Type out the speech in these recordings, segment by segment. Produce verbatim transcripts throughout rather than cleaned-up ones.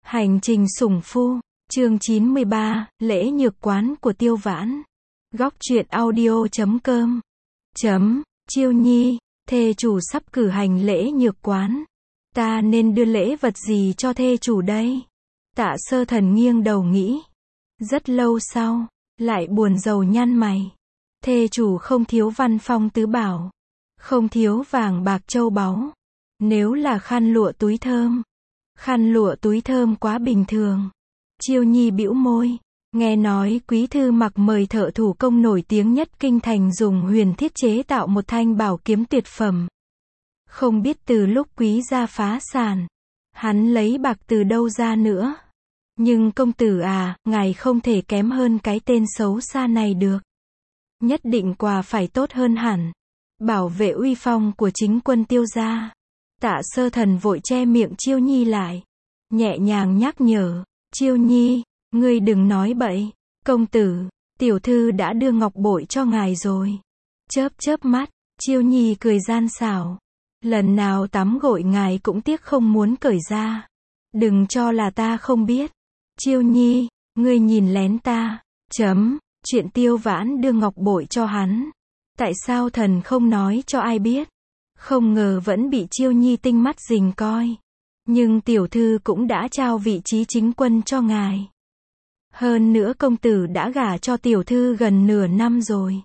Hành trình sủng phu, chương chín mươi ba, lễ nhược quán của Tiêu Vãn. Góc truyện audio chấm com. Chấm, Chiêu Nhi, thê chủ sắp cử hành lễ nhược quán. Ta nên đưa lễ vật gì cho thê chủ đây? Tạ Sơ Thần nghiêng đầu nghĩ. Rất lâu sau, lại buồn rầu nhăn mày. Thê chủ không thiếu văn phong tứ bảo, không thiếu vàng bạc châu báu. Nếu là khăn lụa túi thơm, khăn lụa túi thơm quá bình thường. Chiêu Nhi bĩu môi, nghe nói quý thư mặc mời thợ thủ công nổi tiếng nhất kinh thành dùng huyền thiết chế tạo một thanh bảo kiếm tuyệt phẩm. Không biết từ lúc quý gia phá sản, hắn lấy bạc từ đâu ra nữa. Nhưng công tử à, ngài không thể kém hơn cái tên xấu xa này được. Nhất định quà phải tốt hơn hẳn, bảo vệ uy phong của chính quân Tiêu gia. Tạ Sơ Thần vội che miệng Chiêu Nhi lại, nhẹ nhàng nhắc nhở, Chiêu Nhi, ngươi đừng nói bậy, công tử, tiểu thư đã đưa ngọc bội cho ngài rồi. Chớp chớp mắt, Chiêu Nhi cười gian xảo, lần nào tắm gội ngài cũng tiếc không muốn cởi ra. Đừng cho là ta không biết. Chiêu Nhi, ngươi nhìn lén ta. Chấm, chuyện Tiêu Vãn đưa ngọc bội cho hắn, tại sao thần không nói cho ai biết? Không ngờ vẫn bị Chiêu Nhi tinh mắt rình coi. Nhưng tiểu thư cũng đã trao vị trí chính quân cho ngài. Hơn nữa công tử đã gả cho tiểu thư gần nửa năm rồi.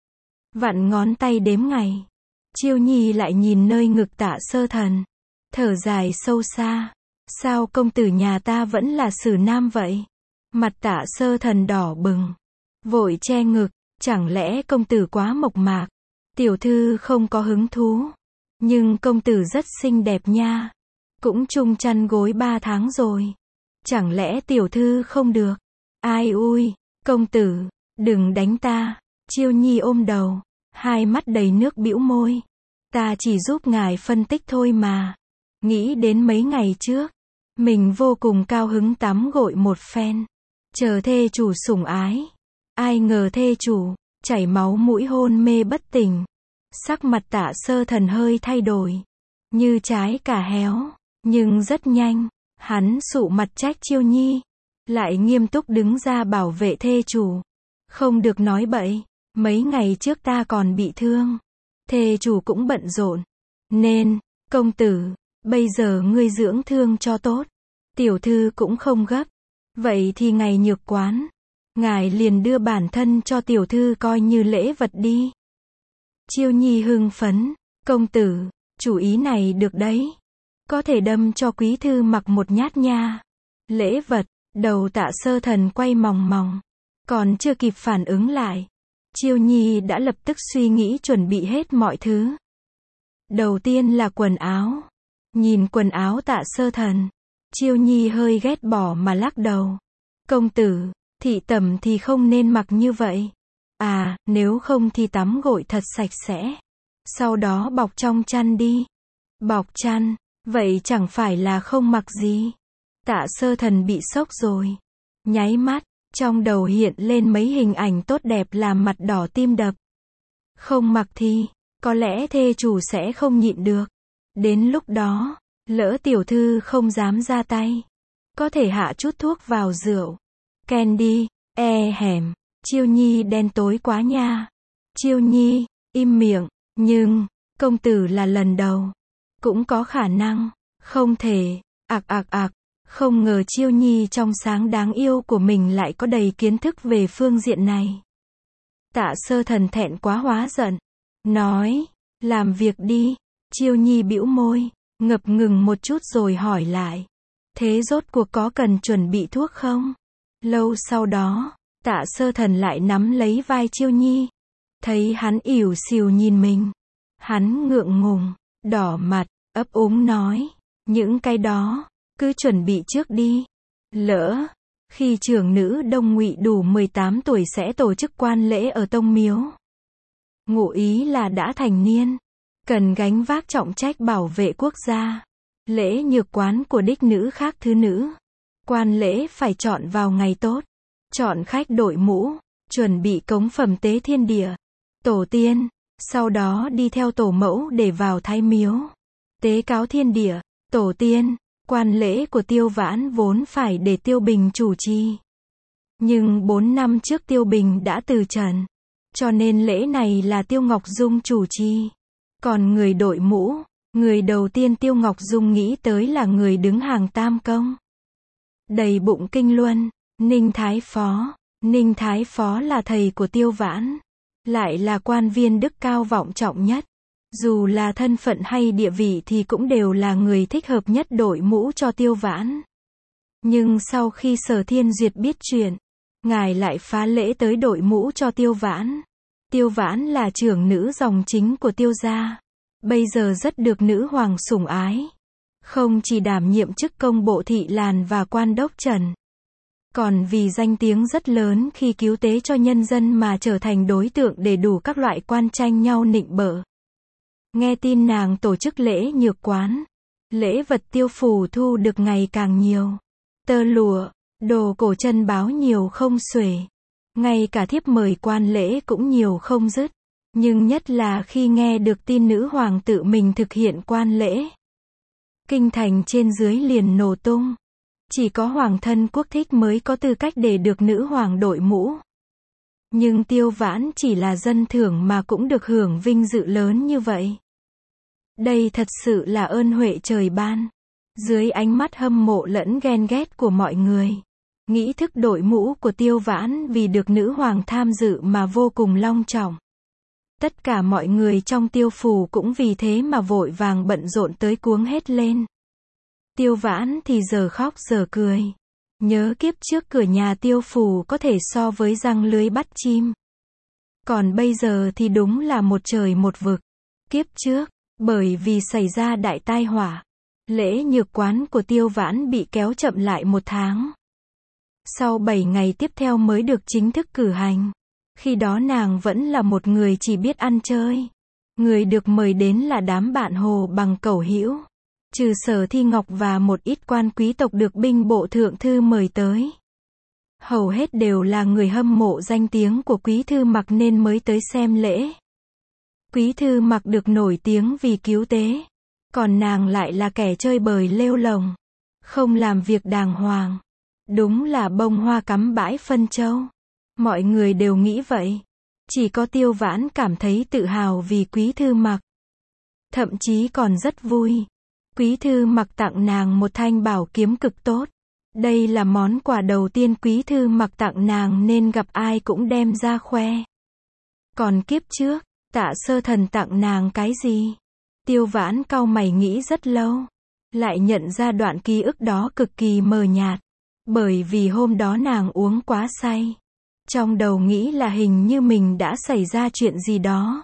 Vặn ngón tay đếm ngày. Chiêu Nhi lại nhìn nơi ngực Tạ Sơ Thần, thở dài sâu xa. Sao công tử nhà ta vẫn là xử nam vậy? Mặt Tạ Sơ Thần đỏ bừng, vội che ngực. Chẳng lẽ công tử quá mộc mạc? Tiểu thư không có hứng thú. Nhưng công tử rất xinh đẹp nha. Cũng chung chăn gối ba tháng rồi. Chẳng lẽ tiểu thư không được? Ai ui, công tử, đừng đánh ta. Chiêu Nhi ôm đầu, hai mắt đầy nước bĩu môi. Ta chỉ giúp ngài phân tích thôi mà. Nghĩ đến mấy ngày trước, mình vô cùng cao hứng tắm gội một phen, chờ thê chủ sủng ái. Ai ngờ thê chủ chảy máu mũi hôn mê bất tỉnh. Sắc mặt Tạ Sơ Thần hơi thay đổi, như trái cà héo. Nhưng rất nhanh, hắn sụ mặt trách Chiêu Nhi, lại nghiêm túc đứng ra bảo vệ thê chủ. Không được nói bậy, mấy ngày trước ta còn bị thương, thê chủ cũng bận rộn. Nên, công tử, bây giờ ngươi dưỡng thương cho tốt. Tiểu thư cũng không gấp. Vậy thì ngày nhược quán, ngài liền đưa bản thân cho tiểu thư coi như lễ vật đi. Chiêu Nhi hưng phấn, công tử, chủ ý này được đấy. Có thể đâm cho quý thư mặc một nhát nha. Lễ vật, đầu Tạ Sơ Thần quay mòng mòng. Còn chưa kịp phản ứng lại, Chiêu Nhi đã lập tức suy nghĩ chuẩn bị hết mọi thứ. Đầu tiên là quần áo. Nhìn quần áo Tạ Sơ Thần, Chiêu Nhi hơi ghét bỏ mà lắc đầu. Công tử, thị tẩm thì không nên mặc như vậy. À, nếu không thì tắm gội thật sạch sẽ. Sau đó bọc trong chăn đi. Bọc chăn, vậy chẳng phải là không mặc gì. Tạ Sơ Thần bị sốc rồi. Nháy mắt, trong đầu hiện lên mấy hình ảnh tốt đẹp làm mặt đỏ tim đập. Không mặc thì, có lẽ thê chủ sẽ không nhịn được. Đến lúc đó, lỡ tiểu thư không dám ra tay, có thể hạ chút thuốc vào rượu. Candy, e hẻm, Chiêu Nhi đen tối quá nha. Chiêu Nhi, im miệng, nhưng, công tử là lần đầu. Cũng có khả năng, không thể, ạc ạc ạc, không ngờ Chiêu Nhi trong sáng đáng yêu của mình lại có đầy kiến thức về phương diện này. Tạ Sơ Thần thẹn quá hóa giận, nói, làm việc đi. Chiêu Nhi bĩu môi, ngập ngừng một chút rồi hỏi lại, thế rốt cuộc có cần chuẩn bị thuốc không? Lâu sau đó, Tạ Sơ Thần lại nắm lấy vai Chiêu Nhi, thấy hắn ỉu xìu nhìn mình, hắn ngượng ngùng, đỏ mặt, ấp úng nói, những cái đó, cứ chuẩn bị trước đi. Lỡ, khi trưởng nữ Đông Ngụy đủ mười tám tuổi sẽ tổ chức quan lễ ở tông miếu. Ngụ ý là đã thành niên, cần gánh vác trọng trách bảo vệ quốc gia. Lễ nhược quán của đích nữ khác thứ nữ. Quan lễ phải chọn vào ngày tốt, chọn khách đội mũ, chuẩn bị cống phẩm tế thiên địa, tổ tiên, sau đó đi theo tổ mẫu để vào thái miếu, tế cáo thiên địa, tổ tiên, Quan lễ của Tiêu Vãn vốn phải để Tiêu Bình chủ trì. Nhưng bốn năm trước Tiêu Bình đã từ trần. Cho nên lễ này là Tiêu Ngọc Dung chủ trì. Còn người đội mũ, người đầu tiên Tiêu Ngọc Dung nghĩ tới là người đứng hàng tam công. Đầy bụng kinh luân, Ninh Thái Phó. Ninh Thái Phó là thầy của Tiêu Vãn. Lại là quan viên đức cao vọng trọng nhất. Dù là thân phận hay địa vị thì cũng đều là người thích hợp nhất đội mũ cho Tiêu Vãn. Nhưng sau khi Sở Thiên Duyệt biết chuyện, ngài lại phá lễ tới đội mũ cho Tiêu Vãn. Tiêu Vãn là trưởng nữ dòng chính của Tiêu gia. Bây giờ rất được nữ hoàng sủng ái. Không chỉ đảm nhiệm chức công bộ thị làn và quan đốc trần. Còn vì danh tiếng rất lớn khi cứu tế cho nhân dân mà trở thành đối tượng để đủ các loại quan tranh nhau nịnh bợ. Nghe tin nàng tổ chức lễ nhược quán. Lễ vật Tiêu phủ thu được ngày càng nhiều. Tơ lụa, đồ cổ chân báo nhiều không xuể. Ngay cả thiếp mời quan lễ cũng nhiều không dứt. Nhưng nhất là khi nghe được tin nữ hoàng tự mình thực hiện quan lễ. Kinh thành trên dưới liền nổ tung. Chỉ có hoàng thân quốc thích mới có tư cách để được nữ hoàng đội mũ. Nhưng Tiêu Vãn chỉ là dân thường mà cũng được hưởng vinh dự lớn như vậy. Đây thật sự là ơn huệ trời ban. Dưới ánh mắt hâm mộ lẫn ghen ghét của mọi người. Nghi thức đội mũ của Tiêu Vãn vì được nữ hoàng tham dự mà vô cùng long trọng. Tất cả mọi người trong Tiêu phủ cũng vì thế mà vội vàng bận rộn tới cuống hết lên. Tiêu Vãn thì giờ khóc giờ cười. Nhớ kiếp trước cửa nhà Tiêu phủ có thể so với răng lưới bắt chim. Còn bây giờ thì đúng là một trời một vực. Kiếp trước, bởi vì xảy ra đại tai họa, lễ nhược quán của Tiêu Vãn bị kéo chậm lại một tháng. Sau bảy ngày tiếp theo mới được chính thức cử hành. Khi đó nàng vẫn là một người chỉ biết ăn chơi. Người được mời đến là đám bạn Hồ Bằng Cẩu Hữu. Trừ Sở Thi Ngọc và một ít quan quý tộc được binh bộ thượng thư mời tới. Hầu hết đều là người hâm mộ danh tiếng của Quý Thư Mặc nên mới tới xem lễ. Quý Thư Mặc được nổi tiếng vì cứu tế. Còn nàng lại là kẻ chơi bời lêu lồng. Không làm việc đàng hoàng. Đúng là bông hoa cắm bãi phân châu. Mọi người đều nghĩ vậy. Chỉ có Tiêu Vãn cảm thấy tự hào vì Quý Thư Mặc. Thậm chí còn rất vui. Quý Thư Mặc tặng nàng một thanh bảo kiếm cực tốt. Đây là món quà đầu tiên Quý Thư Mặc tặng nàng nên gặp ai cũng đem ra khoe. Còn kiếp trước, Tạ Sơ Thần tặng nàng cái gì? Tiêu Vãn cau mày nghĩ rất lâu. Lại nhận ra đoạn ký ức đó cực kỳ mờ nhạt. Bởi vì hôm đó nàng uống quá say. Trong đầu nghĩ là hình như mình đã xảy ra chuyện gì đó.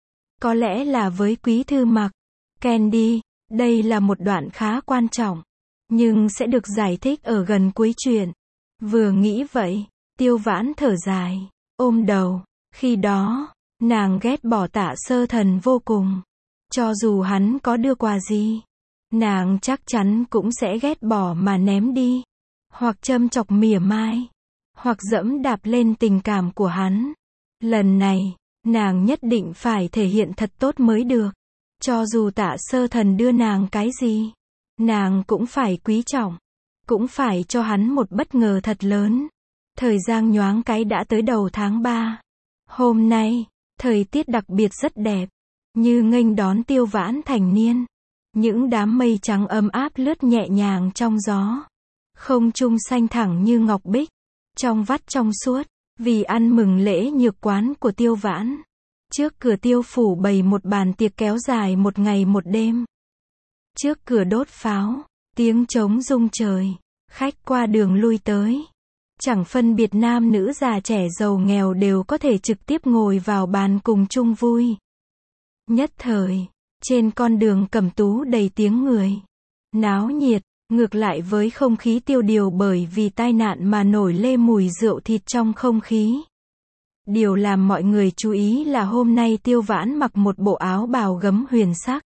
Có lẽ là với Quý Thư Mặc. Candy, đây là một đoạn khá quan trọng. Nhưng sẽ được giải thích ở gần cuối chuyện. Vừa nghĩ vậy, Tiêu Vãn thở dài, ôm đầu. Khi đó, nàng ghét bỏ Tạ Sơ Thần vô cùng. Cho dù hắn có đưa quà gì, nàng chắc chắn cũng sẽ ghét bỏ mà ném đi. Hoặc châm chọc mỉa mai. Hoặc dẫm đạp lên tình cảm của hắn. Lần này, nàng nhất định phải thể hiện thật tốt mới được. Cho dù Tạ Sơ Thần đưa nàng cái gì, nàng cũng phải quý trọng. Cũng phải cho hắn một bất ngờ thật lớn. Thời gian nhoáng cái đã tới đầu tháng ba. Hôm nay, thời tiết đặc biệt rất đẹp. Như nghênh đón Tiêu Vãn thành niên. Những đám mây trắng ấm áp lướt nhẹ nhàng trong gió. Không trung xanh thẳng như ngọc bích. Trong vắt trong suốt. Vì ăn mừng lễ nhược quán của Tiêu Vãn. Trước cửa Tiêu phủ bày một bàn tiệc kéo dài một ngày một đêm. Trước cửa đốt pháo. Tiếng trống rung trời. Khách qua đường lui tới. Chẳng phân biệt nam nữ già trẻ giàu nghèo đều có thể trực tiếp ngồi vào bàn cùng chung vui. Nhất thời, trên con đường Cẩm Tú đầy tiếng người. Náo nhiệt, ngược lại với không khí tiêu điều bởi vì tai nạn mà nổi lên mùi rượu thịt trong không khí. Điều làm mọi người chú ý là hôm nay Tiêu Vãn mặc một bộ áo bào gấm huyền sắc.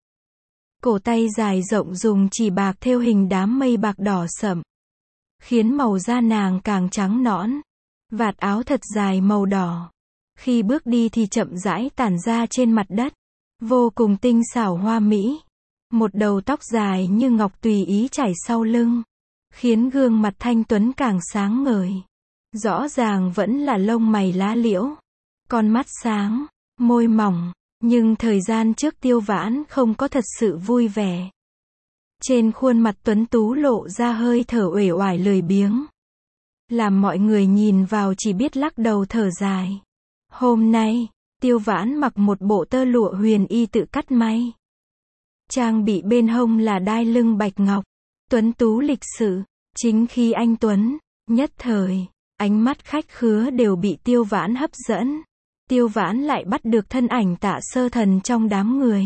Cổ tay dài rộng dùng chỉ bạc thêu hình đám mây bạc đỏ sẫm. Khiến màu da nàng càng trắng nõn. Vạt áo thật dài màu đỏ. Khi bước đi thì chậm rãi tản ra trên mặt đất. Vô cùng tinh xảo hoa mỹ. Một đầu tóc dài như ngọc tùy ý chảy sau lưng, khiến gương mặt thanh tuấn càng sáng ngời. Rõ ràng vẫn là lông mày lá liễu, con mắt sáng, môi mỏng, nhưng thời gian trước Tiêu Vãn không có thật sự vui vẻ. Trên khuôn mặt tuấn tú lộ ra hơi thở uể oải lười biếng, làm mọi người nhìn vào chỉ biết lắc đầu thở dài. Hôm nay, Tiêu Vãn mặc một bộ tơ lụa huyền y tự cắt may. Trang bị bên hông là đai lưng bạch ngọc, tuấn tú lịch sự, chính khí anh tuấn, nhất thời, ánh mắt khách khứa đều bị Tiêu Vãn hấp dẫn. Tiêu Vãn lại bắt được thân ảnh Tạ Sơ Thần trong đám người.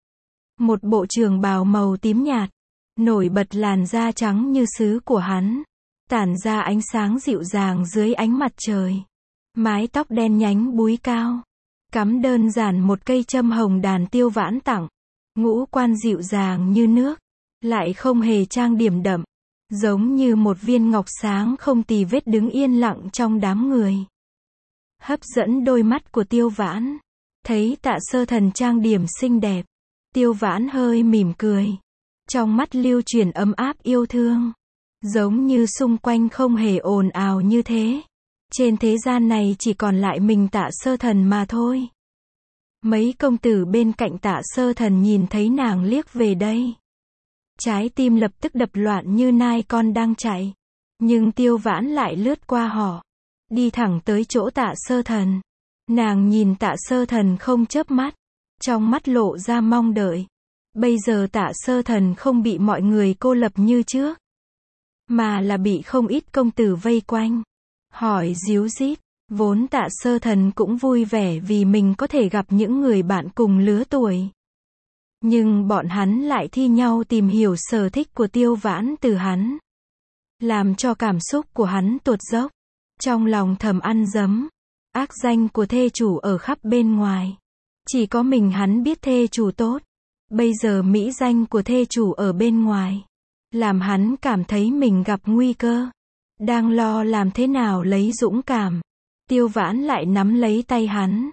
Một bộ trường bào màu tím nhạt, nổi bật làn da trắng như sứ của hắn, tản ra ánh sáng dịu dàng dưới ánh mặt trời. Mái tóc đen nhánh búi cao, cắm đơn giản một cây châm hồng đàn Tiêu Vãn tặng. Ngũ quan dịu dàng như nước, lại không hề trang điểm đậm, giống như một viên ngọc sáng không tì vết đứng yên lặng trong đám người. Hấp dẫn đôi mắt của Tiêu Vãn. Thấy Tạ Sơ Thần trang điểm xinh đẹp, Tiêu Vãn hơi mỉm cười, trong mắt lưu truyền ấm áp yêu thương, giống như xung quanh không hề ồn ào như thế. Trên thế gian này chỉ còn lại mình Tạ Sơ Thần mà thôi. Mấy công tử bên cạnh Tạ Sơ Thần nhìn thấy nàng liếc về đây, trái tim lập tức đập loạn như nai con đang chạy. Nhưng Tiêu Vãn lại lướt qua họ, đi thẳng tới chỗ Tạ Sơ Thần. Nàng nhìn Tạ Sơ Thần không chớp mắt, trong mắt lộ ra mong đợi. Bây giờ Tạ Sơ Thần không bị mọi người cô lập như trước, mà là bị không ít công tử vây quanh, hỏi díu dít. Vốn Tạ Sơ Thần cũng vui vẻ vì mình có thể gặp những người bạn cùng lứa tuổi. Nhưng bọn hắn lại thi nhau tìm hiểu sở thích của Tiêu Vãn từ hắn, làm cho cảm xúc của hắn tuột dốc. Trong lòng thầm ăn dấm, ác danh của thê chủ ở khắp bên ngoài. Chỉ có mình hắn biết thê chủ tốt. Bây giờ mỹ danh của thê chủ ở bên ngoài, làm hắn cảm thấy mình gặp nguy cơ. Đang lo làm thế nào lấy dũng cảm, Tiêu Vãn lại nắm lấy tay hắn,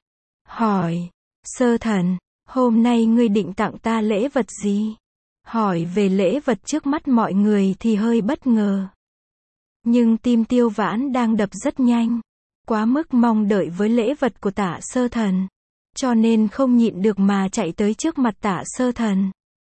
hỏi, Sơ Thần, hôm nay ngươi định tặng ta lễ vật gì? Hỏi về lễ vật trước mắt mọi người thì hơi bất ngờ. Nhưng tim Tiêu Vãn đang đập rất nhanh, quá mức mong đợi với lễ vật của Tạ Sơ Thần, cho nên không nhịn được mà chạy tới trước mặt Tạ Sơ Thần.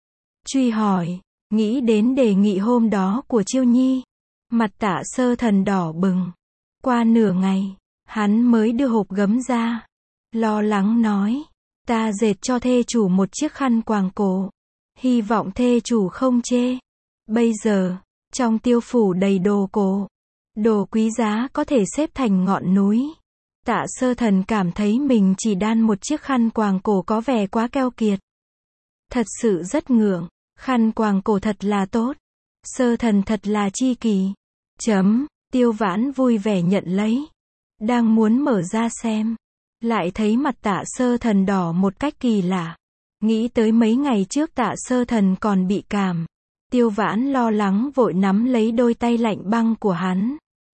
Truy hỏi, nghĩ đến đề nghị hôm đó của Chiêu Nhi, mặt Tạ Sơ Thần đỏ bừng. Qua nửa ngày, hắn mới đưa hộp gấm ra, lo lắng nói, ta dệt cho thê chủ một chiếc khăn quàng cổ, hy vọng thê chủ không chê. Bây giờ, trong tiêu phủ đầy đồ cổ, đồ quý giá có thể xếp thành ngọn núi. Tạ Sơ Thần cảm thấy mình chỉ đan một chiếc khăn quàng cổ có vẻ quá keo kiệt. Thật sự rất ngượng, khăn quàng cổ thật là tốt. Sơ Thần thật là chi kỷ. Chấm, Tiêu Vãn vui vẻ nhận lấy. Đang muốn mở ra xem, lại thấy mặt Tạ Sơ Thần đỏ một cách kỳ lạ. Nghĩ tới mấy ngày trước Tạ Sơ Thần còn bị cảm. Tiêu Vãn lo lắng vội nắm lấy đôi tay lạnh băng của hắn.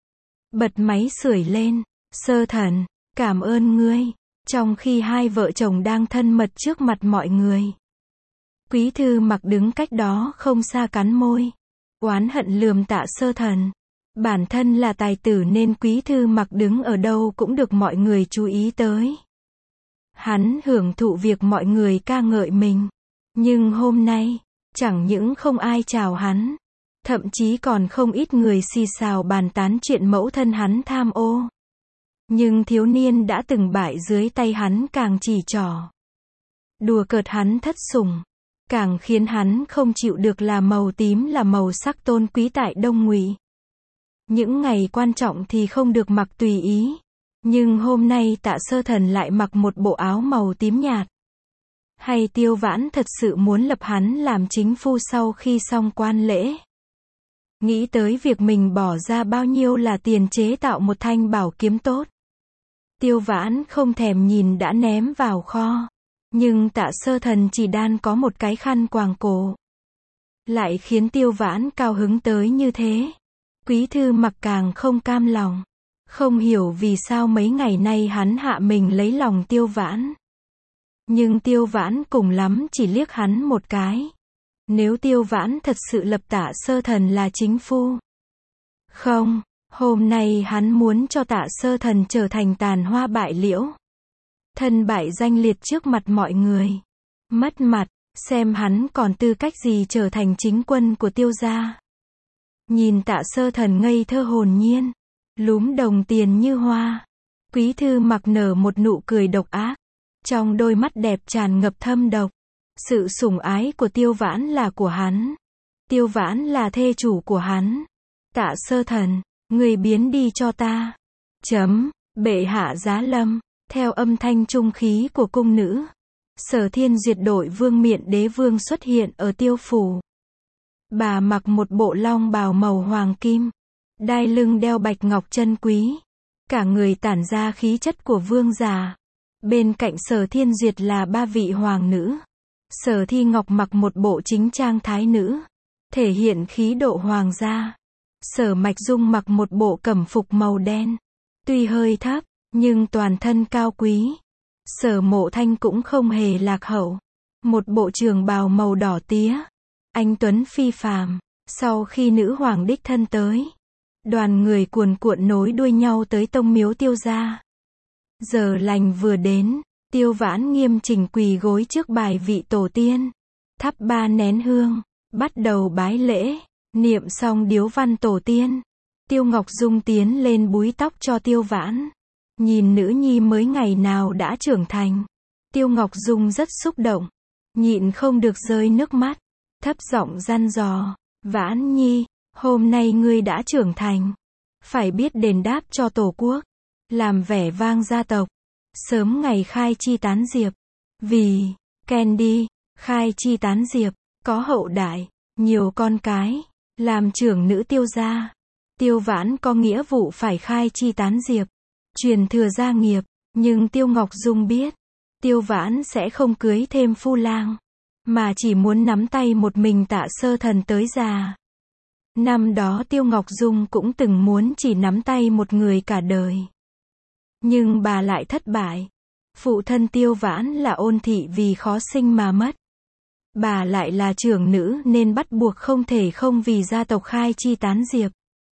Bật máy sưởi lên, Sơ Thần, cảm ơn ngươi. Trong khi hai vợ chồng đang thân mật trước mặt mọi người, Quý Thư Mặc đứng cách đó không xa cắn môi, oán hận lườm Tạ Sơ Thần. Bản thân là tài tử nên Quý Thư Mặc đứng ở đâu cũng được mọi người chú ý tới. Hắn hưởng thụ việc mọi người ca ngợi mình. Nhưng hôm nay, chẳng những không ai chào hắn, thậm chí còn không ít người xì xào bàn tán chuyện mẫu thân hắn tham ô. Nhưng thiếu niên đã từng bại dưới tay hắn càng chỉ trỏ, đùa cợt hắn thất sủng, càng khiến hắn không chịu được là màu tím là màu sắc tôn quý tại Đông Ngụy. Những ngày quan trọng thì không được mặc tùy ý, nhưng hôm nay Tạ Sơ Thần lại mặc một bộ áo màu tím nhạt. Hay Tiêu Vãn thật sự muốn lập hắn làm chính phu sau khi xong quan lễ? Nghĩ tới việc mình bỏ ra bao nhiêu là tiền chế tạo một thanh bảo kiếm tốt, Tiêu Vãn không thèm nhìn đã ném vào kho. Nhưng Tạ Sơ Thần chỉ đan có một cái khăn quàng cổ, lại khiến Tiêu Vãn cao hứng tới như thế. Quý Thư Mặc càng không cam lòng, không hiểu vì sao mấy ngày nay hắn hạ mình lấy lòng Tiêu Vãn. Nhưng Tiêu Vãn cùng lắm chỉ liếc hắn một cái, Nếu Tiêu Vãn thật sự lập Tạ Sơ Thần là chính phu. Không, hôm nay hắn muốn cho Tạ Sơ Thần trở thành tàn hoa bại liễu. Thân bại danh liệt trước mặt mọi người. Mất mặt, xem hắn còn tư cách gì trở thành chính quân của Tiêu gia. Nhìn Tạ Sơ Thần ngây thơ hồn nhiên, lúm đồng tiền như hoa. Quý thư mặc nở một nụ cười độc ác. Trong đôi mắt đẹp tràn ngập thâm độc. Sự sủng ái của Tiêu Vãn là của hắn. Tiêu Vãn là thê chủ của hắn. Tạ Sơ Thần, người biến đi cho ta. Chấm, bệ hạ giá lâm. Theo âm thanh trung khí của cung nữ, Sở Thiên Duyệt đội vương miện đế vương xuất hiện ở Tiêu phủ. Bà mặc một bộ long bào màu hoàng kim, đai lưng đeo bạch ngọc chân quý, cả người tản ra khí chất của vương giả. Bên cạnh Sở Thiên Duyệt là ba vị hoàng nữ. Sở Thi Ngọc mặc một bộ chính trang thái nữ, thể hiện khí độ hoàng gia. Sở Mạch Dung mặc một bộ cẩm phục màu đen, tuy hơi thấp, nhưng toàn thân cao quý. Sở Mộ Thanh cũng không hề lạc hậu, một bộ trường bào màu đỏ tía, anh tuấn phi phàm. Sau khi nữ hoàng đích thân tới, đoàn người cuồn cuộn nối đuôi nhau tới tông miếu Tiêu gia. Giờ lành vừa đến, Tiêu Vãn nghiêm chỉnh quỳ gối trước bài vị tổ tiên, thắp ba nén hương, bắt đầu bái lễ. Niệm xong điếu văn tổ tiên, Tiêu Ngọc Dung tiến lên búi tóc cho Tiêu Vãn. Nhìn nữ nhi mới ngày nào đã trưởng thành, Tiêu Ngọc Dung rất xúc động, nhịn không được rơi nước mắt, thấp giọng dặn dò, Vãn nhi, hôm nay ngươi đã trưởng thành, phải biết đền đáp cho tổ quốc, làm vẻ vang gia tộc, sớm ngày khai chi tán diệp. Vì, Candy, khai chi tán diệp, có hậu đại, nhiều con cái, làm trưởng nữ Tiêu gia. Tiêu Vãn có nghĩa vụ phải khai chi tán diệp, truyền thừa gia nghiệp, nhưng Tiêu Ngọc Dung biết, Tiêu Vãn sẽ không cưới thêm phu lang, mà chỉ muốn nắm tay một mình Tạ Sơ Thần tới già. Năm đó Tiêu Ngọc Dung cũng từng muốn chỉ nắm tay một người cả đời. Nhưng bà lại thất bại. Phụ thân Tiêu Vãn là Ôn thị vì khó sinh mà mất. Bà lại là trưởng nữ nên bắt buộc không thể không vì gia tộc khai chi tán diệp.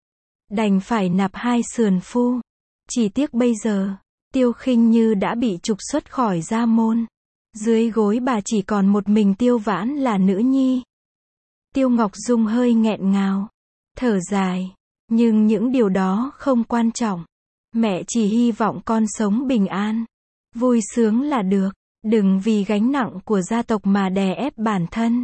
Đành phải nạp hai sườn phu. Chỉ tiếc bây giờ, Tiêu Khinh Như đã bị trục xuất khỏi gia môn. Dưới gối bà chỉ còn một mình Tiêu Vãn là nữ nhi. Tiêu Ngọc Dung hơi nghẹn ngào, thở dài. Nhưng những điều đó không quan trọng. Mẹ chỉ hy vọng con sống bình an, vui sướng là được. Đừng vì gánh nặng của gia tộc mà đè ép bản thân.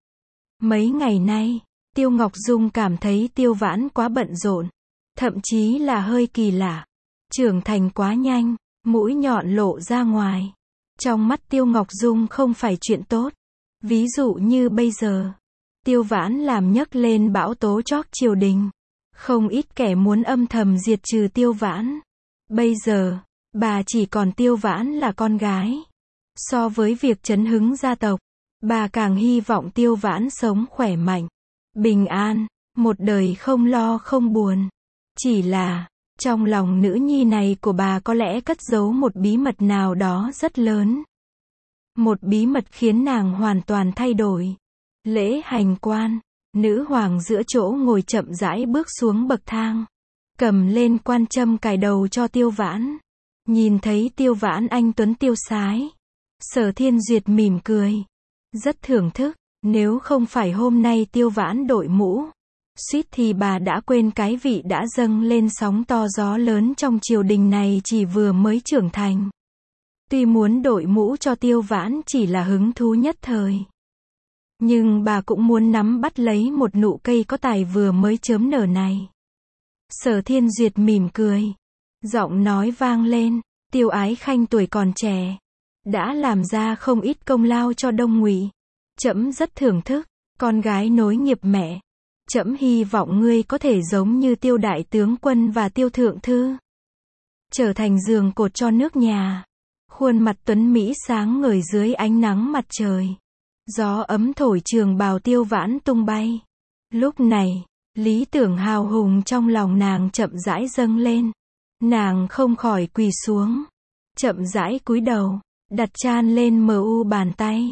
Mấy ngày nay, Tiêu Ngọc Dung cảm thấy Tiêu Vãn quá bận rộn, thậm chí là hơi kỳ lạ. Trưởng thành quá nhanh, mũi nhọn lộ ra ngoài. Trong mắt Tiêu Ngọc Dung không phải chuyện tốt. Ví dụ như bây giờ, Tiêu Vãn làm nhấc lên bão tố chót triều đình. Không ít kẻ muốn âm thầm diệt trừ Tiêu Vãn. Bây giờ, bà chỉ còn Tiêu Vãn là con gái. So với việc chấn hứng gia tộc, bà càng hy vọng Tiêu Vãn sống khỏe mạnh, bình an, một đời không lo không buồn. Chỉ là, trong lòng nữ nhi này của bà có lẽ cất giấu một bí mật nào đó rất lớn. Một bí mật khiến nàng hoàn toàn thay đổi. Lễ hành quan, nữ hoàng giữa chỗ ngồi chậm rãi bước xuống bậc thang, cầm lên quan châm cài đầu cho Tiêu Vãn. Nhìn thấy Tiêu Vãn anh tuấn tiêu sái, Sở Thiên Duyệt mỉm cười, rất thưởng thức. Nếu không phải hôm nay Tiêu Vãn đội mũ, suýt thì bà đã quên cái vị đã dâng lên sóng to gió lớn trong triều đình này chỉ vừa mới trưởng thành. Tuy muốn đội mũ cho Tiêu Vãn chỉ là hứng thú nhất thời, nhưng bà cũng muốn nắm bắt lấy một nụ cây có tài vừa mới chớm nở này. Sở Thiên Duyệt mỉm cười, giọng nói vang lên, Tiêu Ái Khanh tuổi còn trẻ, đã làm ra không ít công lao cho Đông Ngụy. Trẫm rất thưởng thức, con gái nối nghiệp mẹ. Trẫm hy vọng ngươi có thể giống như Tiêu đại tướng quân và Tiêu thượng thư, trở thành giường cột cho nước nhà. Khuôn mặt tuấn mỹ sáng ngời dưới ánh nắng mặt trời. Gió ấm thổi trường bào Tiêu Vãn tung bay. Lúc này, lý tưởng hào hùng trong lòng nàng chậm rãi dâng lên. Nàng không khỏi quỳ xuống, chậm rãi cúi đầu, đặt chan lên mờ u bàn tay.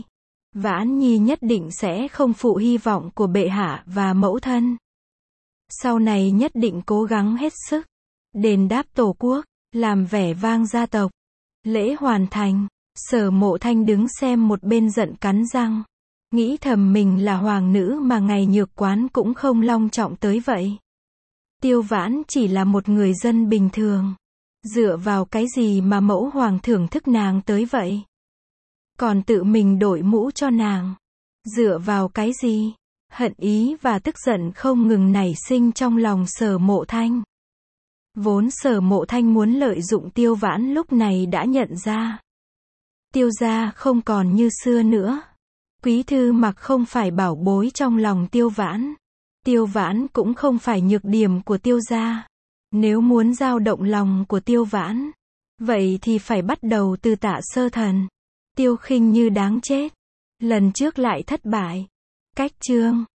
Vãn Nhi nhất định sẽ không phụ hy vọng của bệ hạ và mẫu thân. Sau này nhất định cố gắng hết sức, đền đáp tổ quốc, làm vẻ vang gia tộc. Lễ hoàn thành, Sở Mộ Thanh đứng xem một bên giận cắn răng. Nghĩ thầm mình là hoàng nữ mà ngày nhược quán cũng không long trọng tới vậy. Tiêu Vãn chỉ là một người dân bình thường. Dựa vào cái gì mà mẫu hoàng thưởng thức nàng tới vậy? Còn tự mình đổi mũ cho nàng. Dựa vào cái gì? Hận ý và tức giận không ngừng nảy sinh trong lòng Sở Mộ Thanh. Vốn Sở Mộ Thanh muốn lợi dụng Tiêu Vãn lúc này đã nhận ra. Tiêu gia không còn như xưa nữa. Quý thư mặc không phải bảo bối trong lòng Tiêu Vãn. Tiêu Vãn cũng không phải nhược điểm của Tiêu gia. Nếu muốn dao động lòng của Tiêu Vãn, vậy thì phải bắt đầu từ Tạ Sơ Thần. Tiêu Khinh Như đáng chết. Lần trước lại thất bại. Cách chương